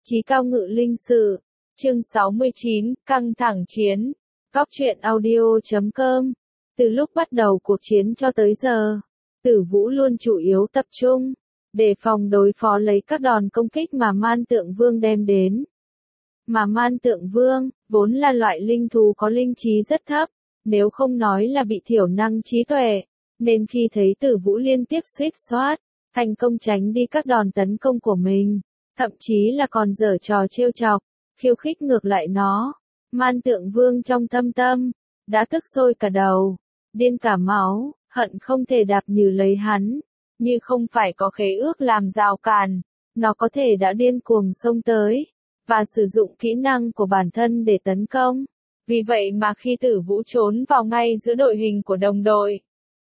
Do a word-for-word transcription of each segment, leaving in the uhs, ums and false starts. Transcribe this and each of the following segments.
Chí cao ngự linh sự. Chương sáu mươi chín, căng thẳng chiến. Góc truyện audio chấm com. Từ lúc bắt đầu cuộc chiến cho tới giờ, Tử Vũ luôn chủ yếu tập trung, đề phòng đối phó lấy các đòn công kích mà Man Tượng Vương đem đến. Mà Man Tượng Vương, vốn là loại linh thú có linh trí rất thấp, nếu không nói là bị thiểu năng trí tuệ, nên khi thấy Tử Vũ liên tiếp suýt soát, thành công tránh đi các đòn tấn công của mình, thậm chí là còn giở trò trêu chọc, khiêu khích ngược lại nó. Man Tượng Vương trong thâm tâm, đã tức sôi cả đầu, điên cả máu, hận không thể đạp nhừ lấy hắn, như không phải có khế ước làm rào cản, nó có thể đã điên cuồng xông tới, và sử dụng kỹ năng của bản thân để tấn công. Vì vậy mà khi Tử Vũ trốn vào ngay giữa đội hình của đồng đội,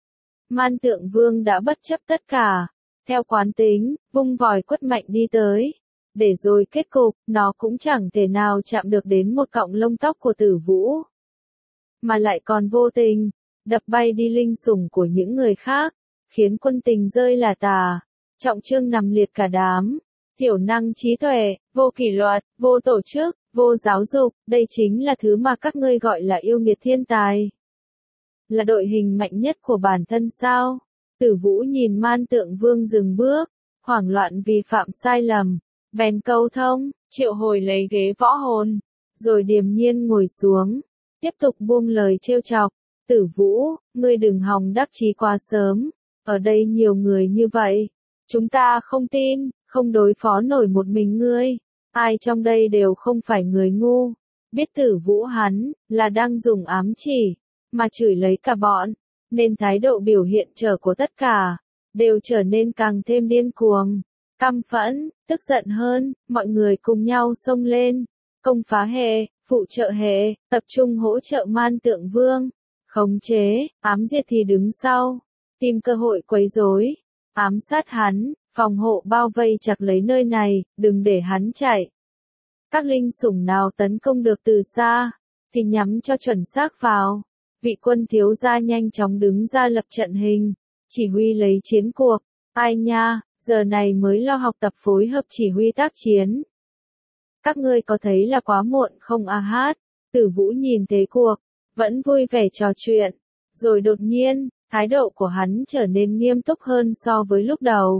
Man Tượng Vương đã bất chấp tất cả, theo quán tính, vung vòi quất mạnh đi tới. Để rồi kết cục, nó cũng chẳng thể nào chạm được đến một cọng lông tóc của Tử Vũ, mà lại còn vô tình đập bay đi linh sủng của những người khác, khiến quân tình rơi là tà, trọng thương nằm liệt cả đám. Thiểu năng trí tuệ, vô kỷ luật, vô tổ chức, vô giáo dục, đây chính là thứ mà các ngươi gọi là yêu nghiệt thiên tài. Là đội hình mạnh nhất của bản thân sao? Tử Vũ nhìn Man Tượng Vương dừng bước, hoảng loạn vì phạm sai lầm, bèn câu thông, triệu hồi lấy ghế võ hồn, rồi điềm nhiên ngồi xuống, tiếp tục buông lời trêu chọc. Tử Vũ, ngươi đừng hòng đắc chí quá sớm, ở đây nhiều người như vậy, chúng ta không tin, không đối phó nổi một mình ngươi, ai trong đây đều không phải người ngu. Biết Tử Vũ hắn là đang dùng ám chỉ, mà chửi lấy cả bọn, nên thái độ biểu hiện trở của tất cả đều trở nên càng thêm điên cuồng, căm phẫn, tức giận hơn. Mọi người cùng nhau xông lên, công phá hệ, phụ trợ hệ, tập trung hỗ trợ Man Tượng Vương, khống chế, ám diệt thì đứng sau, tìm cơ hội quấy rối, ám sát hắn, phòng hộ bao vây chặt lấy nơi này, đừng để hắn chạy. Các linh sủng nào tấn công được từ xa, thì nhắm cho chuẩn xác vào. Vị quân thiếu gia nhanh chóng đứng ra lập trận hình, chỉ huy lấy chiến cuộc. Ai nha, giờ này mới lo học tập phối hợp chỉ huy tác chiến. Các ngươi có thấy là quá muộn không a hát? Tử Vũ nhìn thế cuộc, vẫn vui vẻ trò chuyện, rồi đột nhiên, thái độ của hắn trở nên nghiêm túc hơn so với lúc đầu.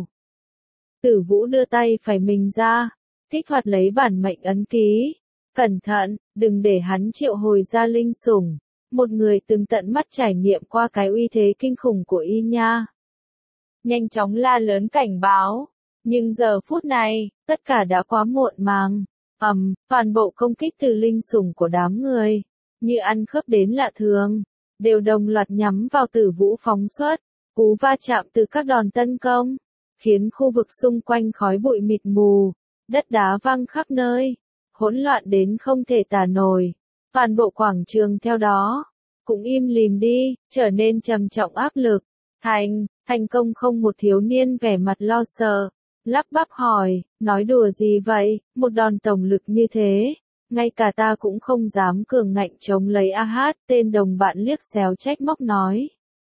Tử Vũ đưa tay phải mình ra, kích hoạt lấy bản mệnh ấn ký. Cẩn thận, đừng để hắn triệu hồi ra linh sủng. Một người từng tận mắt trải nghiệm qua cái uy thế kinh khủng của y nha. Nhanh chóng la lớn cảnh báo, nhưng giờ phút này, tất cả đã quá muộn màng. Ầm, um, toàn bộ công kích từ linh sủng của đám người, như ăn khớp đến lạ thường, đều đồng loạt nhắm vào Tử Vũ phóng xuất. Cú va chạm từ các đòn tấn công, khiến khu vực xung quanh khói bụi mịt mù, đất đá văng khắp nơi, hỗn loạn đến không thể tả nổi. Toàn bộ quảng trường theo đó cũng im lìm đi, trở nên trầm trọng áp lực. Thành, thành công không? Một thiếu niên vẻ mặt lo sợ, lắp bắp hỏi, nói đùa gì vậy, một đòn tổng lực như thế, ngay cả ta cũng không dám cường ngạnh chống lấy a hát. Tên đồng bạn liếc xéo trách móc nói.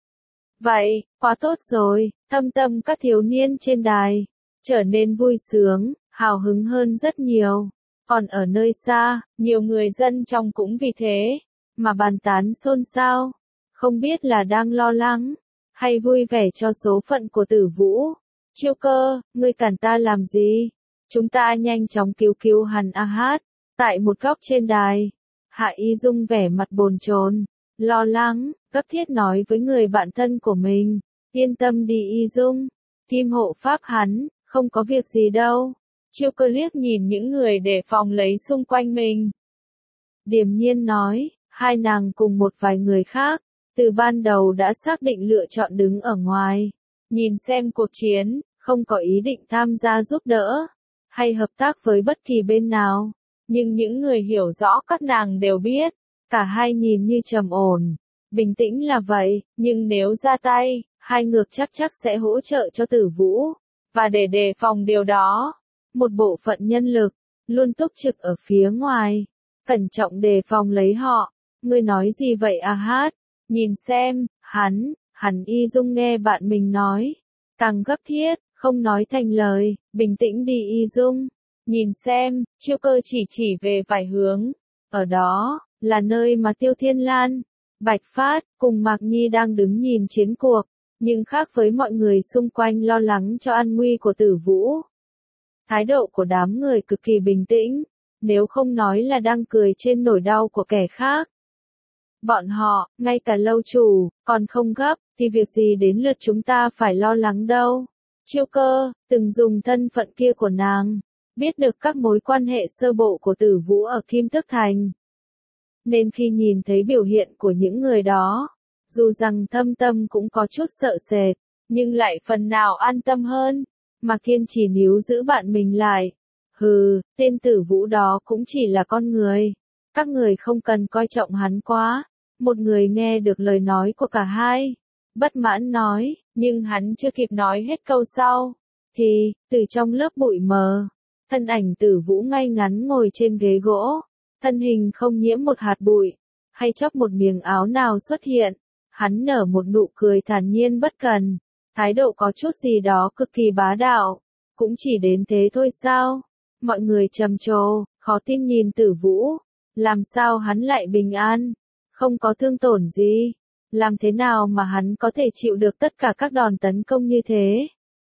Vậy, quá tốt rồi. Thâm tâm các thiếu niên trên đài trở nên vui sướng, hào hứng hơn rất nhiều. Còn ở nơi xa, nhiều người dân trong cũng vì thế mà bàn tán xôn xao, không biết là đang lo lắng hay vui vẻ cho số phận của Tử Vũ. Chiêu Cơ, ngươi cản ta làm gì? Chúng ta nhanh chóng cứu cứu hắn a hát. Tại một góc trên đài, Hạ Y Dung vẻ mặt bồn chồn, lo lắng, gấp thiết nói với người bạn thân của mình, yên tâm đi Y Dung, Kim hộ pháp hắn, không có việc gì đâu. Chiêu Cơ liếc nhìn những người để phòng lấy xung quanh mình, điềm nhiên nói, hai nàng cùng một vài người khác, từ ban đầu đã xác định lựa chọn đứng ở ngoài, nhìn xem cuộc chiến, không có ý định tham gia giúp đỡ, hay hợp tác với bất kỳ bên nào. Nhưng những người hiểu rõ các nàng đều biết, cả hai nhìn như trầm ổn, bình tĩnh là vậy, nhưng nếu ra tay, hai ngược chắc chắc sẽ hỗ trợ cho Tử Vũ. Và để đề phòng điều đó, một bộ phận nhân lực luôn túc trực ở phía ngoài, cẩn trọng đề phòng lấy họ. Ngươi nói gì vậy a hát? Nhìn xem, hắn, hắn Y Dung nghe bạn mình nói, càng gấp thiết, không nói thành lời, bình tĩnh đi Y Dung. Nhìn xem, Chiêu Cơ chỉ chỉ về vài hướng. Ở đó, là nơi mà Tiêu Thiên Lan, Bạch Phát, cùng Mạc Nhi đang đứng nhìn chiến cuộc, nhưng khác với mọi người xung quanh lo lắng cho an nguy của Tử Vũ. Thái độ của đám người cực kỳ bình tĩnh, nếu không nói là đang cười trên nỗi đau của kẻ khác. Bọn họ, ngay cả lâu chủ, còn không gấp, thì việc gì đến lượt chúng ta phải lo lắng đâu. Chiêu Cơ, từng dùng thân phận kia của nàng, biết được các mối quan hệ sơ bộ của Tử Vũ ở Kim Tước Thành. Nên khi nhìn thấy biểu hiện của những người đó, dù rằng thâm tâm cũng có chút sợ sệt, nhưng lại phần nào an tâm hơn. Mạc Thiên chỉ níu giữ bạn mình lại. Hừ, tên Tử Vũ đó cũng chỉ là con người. Các người không cần coi trọng hắn quá. Một người nghe được lời nói của cả hai. Bất mãn nói, nhưng hắn chưa kịp nói hết câu sau. Thì, từ trong lớp bụi mờ, thân ảnh Tử Vũ ngay ngắn ngồi trên ghế gỗ. Thân hình không nhiễm một hạt bụi, hay chóc một miếng áo nào xuất hiện. Hắn nở một nụ cười thản nhiên bất cần. Thái độ có chút gì đó cực kỳ bá đạo. Cũng chỉ đến thế thôi sao? Mọi người trầm trồ, khó tin nhìn Tử Vũ. Làm sao hắn lại bình an? Không có thương tổn gì? Làm thế nào mà hắn có thể chịu được tất cả các đòn tấn công như thế?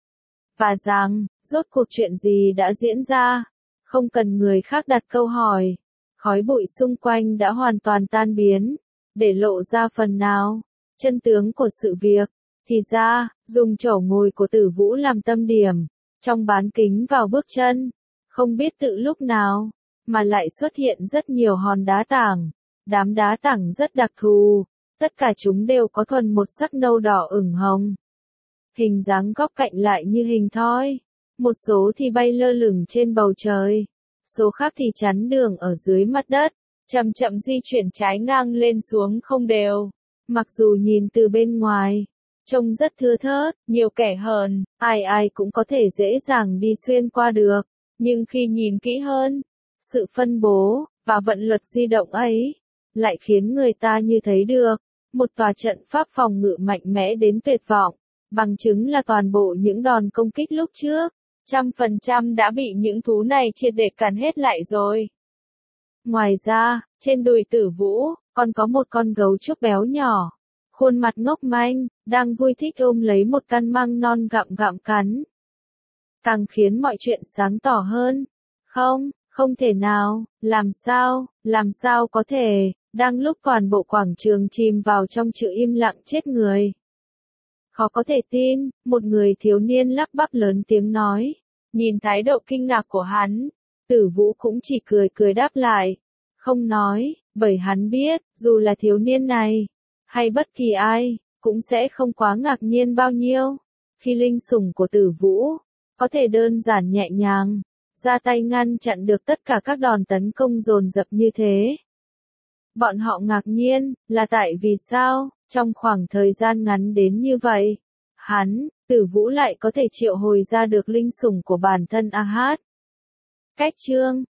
Và rằng, rốt cuộc chuyện gì đã diễn ra? Không cần người khác đặt câu hỏi. Khói bụi xung quanh đã hoàn toàn tan biến, để lộ ra phần nào chân tướng của sự việc. Thì ra, dùng chẩu ngồi của Tử Vũ làm tâm điểm, trong bán kính vào bước chân, không biết tự lúc nào, mà lại xuất hiện rất nhiều hòn đá tảng. Đám đá tảng rất đặc thù, tất cả chúng đều có thuần một sắc nâu đỏ ửng hồng. Hình dáng góc cạnh lại như hình thoi, một số thì bay lơ lửng trên bầu trời, số khác thì chắn đường ở dưới mặt đất, chậm chậm di chuyển trái ngang lên xuống không đều. Mặc dù nhìn từ bên ngoài, trông rất thưa thớt, nhiều kẻ hờn, ai ai cũng có thể dễ dàng đi xuyên qua được, nhưng khi nhìn kỹ hơn, sự phân bố và vận luật di động ấy lại khiến người ta như thấy được một tòa trận pháp phòng ngự mạnh mẽ đến tuyệt vọng, bằng chứng là toàn bộ những đòn công kích lúc trước, trăm phần trăm đã bị những thú này triệt để cắn hết lại rồi. Ngoài ra, trên đùi Tử Vũ, còn có một con gấu trúc béo nhỏ, khuôn mặt ngốc manh, đang vui thích ôm lấy một căn măng non gặm gặm cắn. Càng khiến mọi chuyện sáng tỏ hơn. Không, không thể nào, làm sao, làm sao có thể, đang lúc toàn bộ quảng trường chìm vào trong sự im lặng chết người. Khó có thể tin, một người thiếu niên lắp bắp lớn tiếng nói. Nhìn thái độ kinh ngạc của hắn, Tử Vũ cũng chỉ cười cười đáp lại. Không nói, bởi hắn biết, dù là thiếu niên này, hay bất kỳ ai, cũng sẽ không quá ngạc nhiên bao nhiêu. Khi linh sủng của Tử Vũ, có thể đơn giản nhẹ nhàng, ra tay ngăn chặn được tất cả các đòn tấn công dồn dập như thế. Bọn họ ngạc nhiên, là tại vì sao, trong khoảng thời gian ngắn đến như vậy, hắn, Tử Vũ lại có thể triệu hồi ra được linh sủng của bản thân A Hát. Cách chương